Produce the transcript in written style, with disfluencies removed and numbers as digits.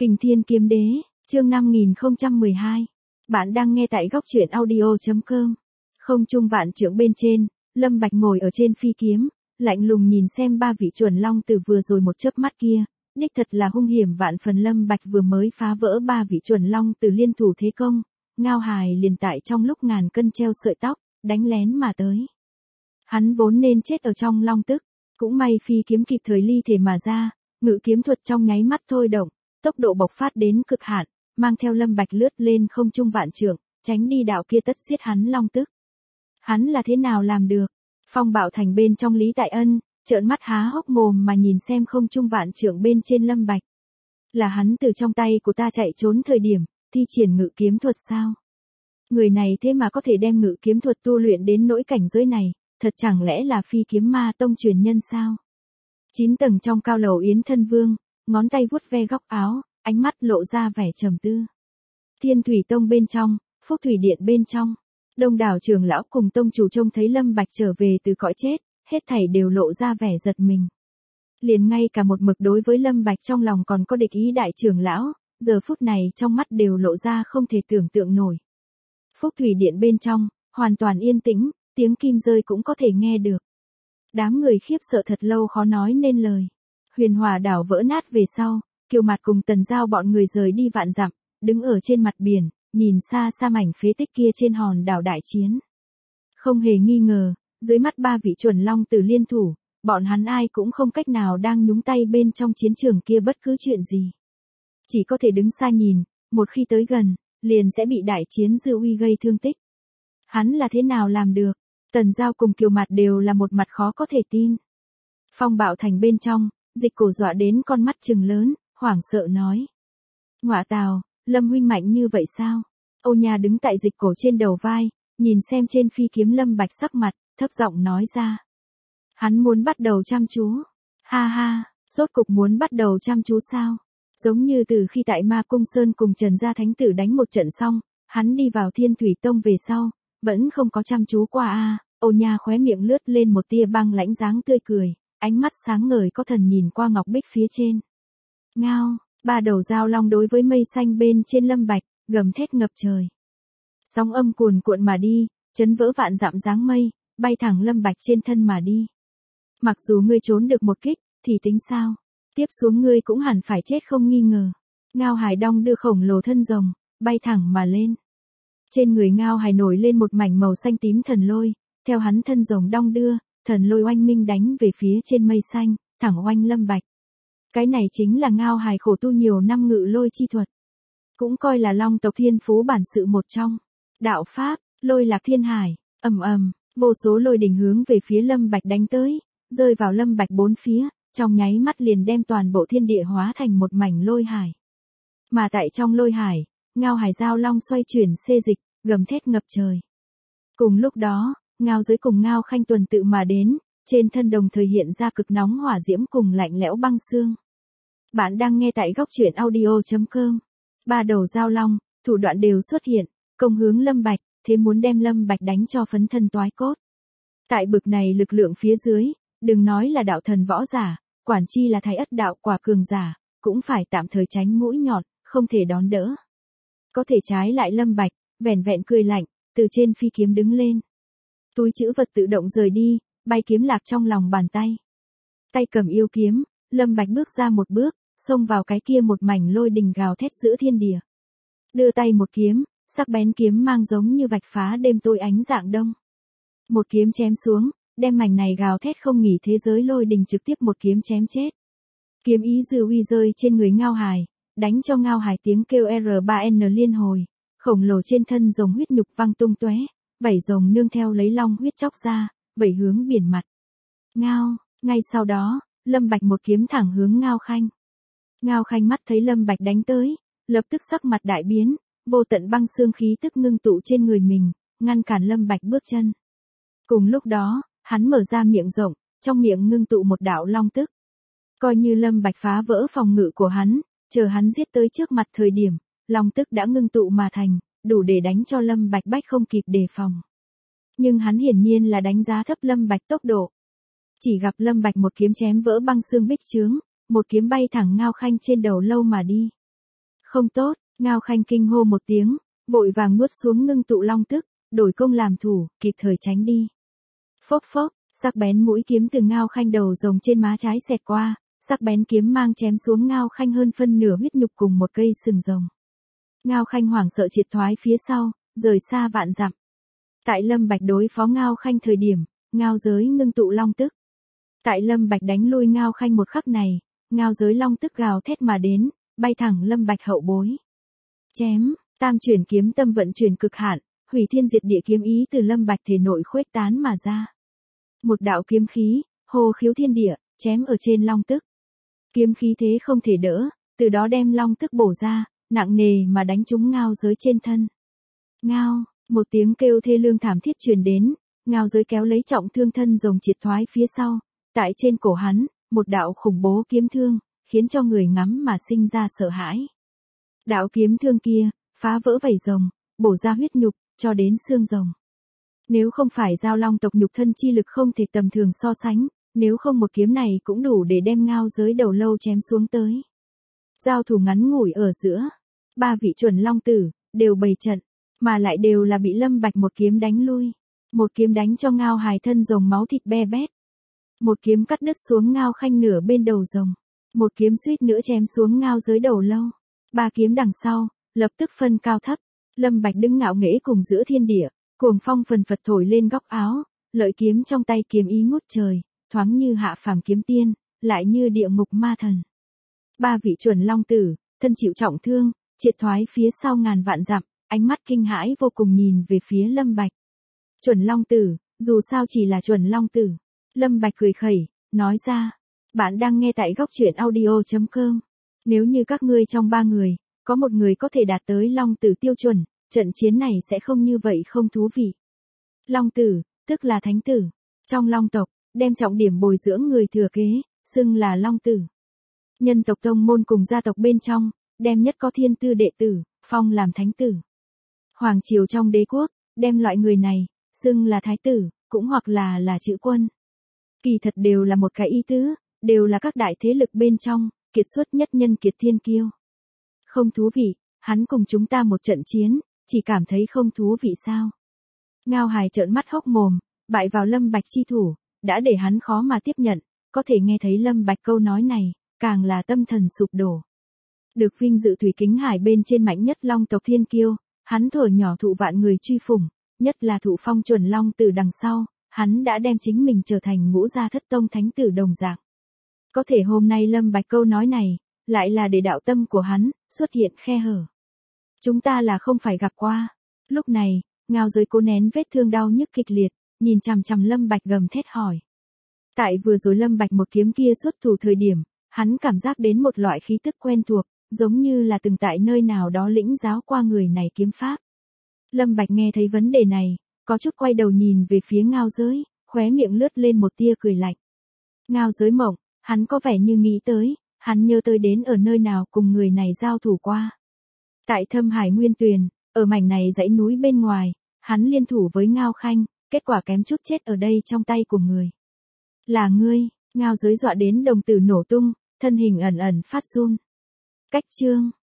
Kình Thiên Kiếm Đế, chương 5012. Bạn đang nghe tại góc truyện audio.com. Không trung vạn trượng bên trên, Lâm Bạch ngồi ở trên phi kiếm, lạnh lùng nhìn xem ba vị chuẩn long từ vừa rồi một chớp mắt kia, đích thật là hung hiểm vạn phần. Lâm Bạch vừa mới phá vỡ ba vị chuẩn long từ liên thủ thế công, Ngao Hài liền tại trong lúc ngàn cân treo sợi tóc, đánh lén mà tới. Hắn vốn nên chết ở trong long tức, cũng may phi kiếm kịp thời ly thể mà ra, ngự kiếm thuật trong nháy mắt thôi động, tốc độ bộc phát đến cực hạn, mang theo Lâm Bạch lướt lên không trung vạn trượng, tránh đi đạo kia tất giết hắn long tức. Hắn là thế nào làm được? Phong Bạo Thành bên trong Lý Tại Ân, trợn mắt há hốc mồm mà nhìn xem không trung vạn trượng bên trên Lâm Bạch. Là hắn từ trong tay của ta chạy trốn thời điểm, thi triển ngự kiếm thuật sao? Người này thế mà có thể đem ngự kiếm thuật tu luyện đến nỗi cảnh giới này, thật chẳng lẽ là phi kiếm ma tông truyền nhân sao? 9 tầng trong cao lầu Yến Thân Vương, ngón tay vuốt ve góc áo, ánh mắt lộ ra vẻ trầm tư. Thiên Thủy Tông bên trong, Phúc Thủy Điện bên trong, đông đảo trưởng lão cùng tông chủ trông thấy Lâm Bạch trở về từ cõi chết, hết thảy đều lộ ra vẻ giật mình. Liền ngay cả một mực đối với Lâm Bạch trong lòng còn có địch ý đại trưởng lão, giờ phút này trong mắt đều lộ ra không thể tưởng tượng nổi. Phúc Thủy Điện bên trong, hoàn toàn yên tĩnh, tiếng kim rơi cũng có thể nghe được. Đám người khiếp sợ thật lâu khó nói nên lời. Huyền Hỏa đảo vỡ nát về sau, Kiều Mạt cùng Tần Giao bọn người rời đi vạn dặm, đứng ở trên mặt biển, nhìn xa xa mảnh phế tích kia trên hòn đảo đại chiến. Không hề nghi ngờ, dưới mắt ba vị chuẩn long tử liên thủ, bọn hắn ai cũng không cách nào đang nhúng tay bên trong chiến trường kia bất cứ chuyện gì. Chỉ có thể đứng xa nhìn, một khi tới gần, liền sẽ bị đại chiến dư uy gây thương tích. Hắn là thế nào làm được? Tần Giao cùng Kiều Mạt đều là một mặt khó có thể tin. Phong Bạo Thành bên trong, Dịch Cổ dọa đến con mắt trừng lớn, hoảng sợ nói. Ngọa tào, Lâm huynh mạnh như vậy sao? Âu Nha đứng tại Dịch Cổ trên đầu vai, nhìn xem trên phi kiếm Lâm Bạch sắc mặt, thấp giọng nói ra. Hắn muốn bắt đầu chăm chú. Ha ha, rốt cục muốn bắt đầu chăm chú sao? Giống như từ khi tại Ma Cung Sơn cùng Trần Gia Thánh Tử đánh một trận xong, hắn đi vào Thiên Thủy Tông về sau, vẫn không có chăm chú qua a. Âu Nha khóe miệng lướt lên một tia băng lãnh dáng tươi cười, ánh mắt sáng ngời có thần nhìn qua ngọc bích phía trên. Ngao, ba đầu dao long đối với mây xanh bên trên Lâm Bạch, gầm thét ngập trời. Sóng âm cuồn cuộn mà đi, chấn vỡ vạn dặm dáng mây, bay thẳng Lâm Bạch trên thân mà đi. Mặc dù ngươi trốn được một kích, thì tính sao? Tiếp xuống ngươi cũng hẳn phải chết không nghi ngờ. Ngao Hải đong đưa khổng lồ thân rồng, bay thẳng mà lên. Trên người Ngao Hải nổi lên một mảnh màu xanh tím thần lôi, theo hắn thân rồng đong đưa, thần lôi oanh minh đánh về phía trên mây xanh, thẳng oanh Lâm Bạch. Cái này chính là Ngao Hải khổ tu nhiều năm ngự lôi chi thuật. Cũng coi là long tộc thiên phú bản sự một trong. Đạo pháp, lôi lạc thiên hải, ầm ầm, vô số lôi đỉnh hướng về phía Lâm Bạch đánh tới, rơi vào Lâm Bạch bốn phía, trong nháy mắt liền đem toàn bộ thiên địa hóa thành một mảnh lôi hải. Mà tại trong lôi hải, Ngao Hải giao long xoay chuyển xê dịch, gầm thét ngập trời. Cùng lúc đó, Ngao Giới cùng Ngao Khanh tuần tự mà đến, trên thân đồng thời hiện ra cực nóng hỏa diễm cùng lạnh lẽo băng xương. Bạn đang nghe tại góc truyện audio.com. Ba đầu giao long, thủ đoạn đều xuất hiện, công hướng Lâm Bạch, thế muốn đem Lâm Bạch đánh cho phấn thân toái cốt. Tại bực này lực lượng phía dưới, đừng nói là đạo thần võ giả, quản chi là thái ất đạo quả cường giả, cũng phải tạm thời tránh mũi nhọn, không thể đón đỡ. Có thể trái lại Lâm Bạch, vẻn vẹn cười lạnh, từ trên phi kiếm đứng lên. Túi trữ vật tự động rời đi, bay kiếm lạc trong lòng bàn tay. Tay cầm yêu kiếm, Lâm Bạch bước ra một bước, xông vào cái kia một mảnh lôi đình gào thét giữa thiên địa. Đưa tay một kiếm, sắc bén kiếm mang giống như vạch phá đêm tối ánh dạng đông. Một kiếm chém xuống, đem mảnh này gào thét không nghỉ thế giới lôi đình trực tiếp một kiếm chém chết. Kiếm ý dư uy rơi trên người Ngao Hải, đánh cho Ngao Hải tiếng kêu R3N liên hồi, khổng lồ trên thân rồng huyết nhục văng tung tóe, vảy rồng nương theo lấy long huyết chóc ra, vẩy hướng biển mặt. Ngao, ngay sau đó, Lâm Bạch một kiếm thẳng hướng Ngao Khanh. Ngao Khanh mắt thấy Lâm Bạch đánh tới, lập tức sắc mặt đại biến, vô tận băng xương khí tức ngưng tụ trên người mình, ngăn cản Lâm Bạch bước chân. Cùng lúc đó, hắn mở ra miệng rộng, trong miệng ngưng tụ một đạo long tức. Coi như Lâm Bạch phá vỡ phòng ngự của hắn, chờ hắn giết tới trước mặt thời điểm, long tức đã ngưng tụ mà thành, đủ để đánh cho Lâm Bạch bách không kịp đề phòng. Nhưng hắn hiển nhiên là đánh giá thấp Lâm Bạch tốc độ. Chỉ gặp Lâm Bạch một kiếm chém vỡ băng xương bích chướng, một kiếm bay thẳng Ngao Khanh trên đầu lâu mà đi. Không tốt, Ngao Khanh kinh hô một tiếng, vội vàng nuốt xuống ngưng tụ long tức, đổi công làm thủ, kịp thời tránh đi. Phốc phốc, sắc bén mũi kiếm từ Ngao Khanh đầu rồng trên má trái xẹt qua, sắc bén kiếm mang chém xuống Ngao Khanh hơn phân nửa huyết nhục cùng một cây sừng rồng. Ngao Khanh hoảng sợ triệt thoái phía sau, rời xa vạn dặm. Tại Lâm Bạch đối phó Ngao Khanh thời điểm, Ngao giới ngưng tụ long tức. Tại Lâm Bạch đánh lui Ngao Khanh một khắc này, Ngao giới long tức gào thét mà đến, bay thẳng Lâm Bạch hậu bối. Chém, tam chuyển kiếm tâm vận chuyển cực hạn, hủy thiên diệt địa kiếm ý từ Lâm Bạch thể nội khuếch tán mà ra. Một đạo kiếm khí, hô khiếu thiên địa, chém ở trên long tức. Kiếm khí thế không thể đỡ, từ đó đem long tức bổ ra, nặng nề mà đánh trúng Ngao giới trên thân. Ngao, một tiếng kêu thê lương thảm thiết truyền đến, Ngao giới kéo lấy trọng thương thân rồng triệt thoái phía sau, tại trên cổ hắn, một đạo khủng bố kiếm thương, khiến cho người ngắm mà sinh ra sợ hãi. Đạo kiếm thương kia, phá vỡ vảy rồng, bổ ra huyết nhục, cho đến xương rồng. Nếu không phải giao long tộc nhục thân chi lực không thể tầm thường so sánh, nếu không một kiếm này cũng đủ để đem Ngao giới đầu lâu chém xuống tới. Giao thủ ngắn ngủi ở giữa, ba vị chuẩn long tử, đều bày trận, mà lại đều là bị Lâm Bạch một kiếm đánh lui. Một kiếm đánh cho Ngao hài thân rồng máu thịt be bét. Một kiếm cắt đứt xuống Ngao Khanh nửa bên đầu rồng. Một kiếm suýt nữa chém xuống Ngao giới đầu lâu. Ba kiếm đằng sau, lập tức phân cao thấp. Lâm Bạch đứng ngạo nghễ cùng giữa thiên địa, cuồng phong phần phật thổi lên góc áo, lợi kiếm trong tay kiếm ý ngút trời, thoáng như hạ phàm kiếm tiên, lại như địa ngục ma thần. Ba vị chuẩn long tử, thân chịu trọng thương, triệt thoái phía sau ngàn vạn dặm, ánh mắt kinh hãi vô cùng nhìn về phía Lâm Bạch. Chuẩn long tử, dù sao chỉ là chuẩn long tử. Lâm Bạch cười khẩy, nói ra. Bạn đang nghe tại góc truyện audio.com. Nếu như các ngươi trong ba người, có một người có thể đạt tới long tử tiêu chuẩn, trận chiến này sẽ không như vậy không thú vị. Long tử, tức là thánh tử. Trong long tộc, đem trọng điểm bồi dưỡng người thừa kế, xưng là long tử. Nhân tộc tông môn cùng gia tộc bên trong, đem nhất có thiên tư đệ tử, phong làm thánh tử. Hoàng triều trong đế quốc, đem loại người này, xưng là thái tử, cũng hoặc là chữ quân. Kỳ thật đều là một cái ý tứ, đều là các đại thế lực bên trong, kiệt xuất nhất nhân kiệt thiên kiêu. Không thú vị, hắn cùng chúng ta một trận chiến, chỉ cảm thấy không thú vị sao. Ngao hài trợn mắt hốc mồm, bại vào Lâm Bạch chi thủ, đã để hắn khó mà tiếp nhận, có thể nghe thấy Lâm Bạch câu nói này, càng là tâm thần sụp đổ. Được vinh dự thủy kính hải bên trên mạnh nhất long tộc thiên kiêu, hắn thuở nhỏ thụ vạn người truy phủng, nhất là thụ phong chuẩn long tử đằng sau, hắn đã đem chính mình trở thành ngũ gia thất tông thánh tử đồng dạng. Có thể hôm nay Lâm Bạch câu nói này, lại là để đạo tâm của hắn, xuất hiện khe hở. Chúng ta là không phải gặp qua. Lúc này, Ngao giới cố nén vết thương đau nhức kịch liệt, nhìn chằm chằm Lâm Bạch gầm thét hỏi. Tại vừa rồi Lâm Bạch một kiếm kia xuất thủ thời điểm, hắn cảm giác đến một loại khí tức quen thuộc, giống như là từng tại nơi nào đó lĩnh giáo qua người này kiếm pháp. Lâm Bạch nghe thấy vấn đề này, có chút quay đầu nhìn về phía Ngao giới, khóe miệng lướt lên một tia cười lạnh. Ngao giới mộng, hắn có vẻ như nghĩ tới, hắn nhớ tới đến ở nơi nào cùng người này giao thủ qua. Tại Thâm Hải Nguyên Tuyền, ở mảnh này dãy núi bên ngoài, hắn liên thủ với Ngao Khanh, kết quả kém chút chết ở đây trong tay của người. Là ngươi, Ngao giới dọa đến đồng tử nổ tung, thân hình ẩn ẩn phát run. Cách chương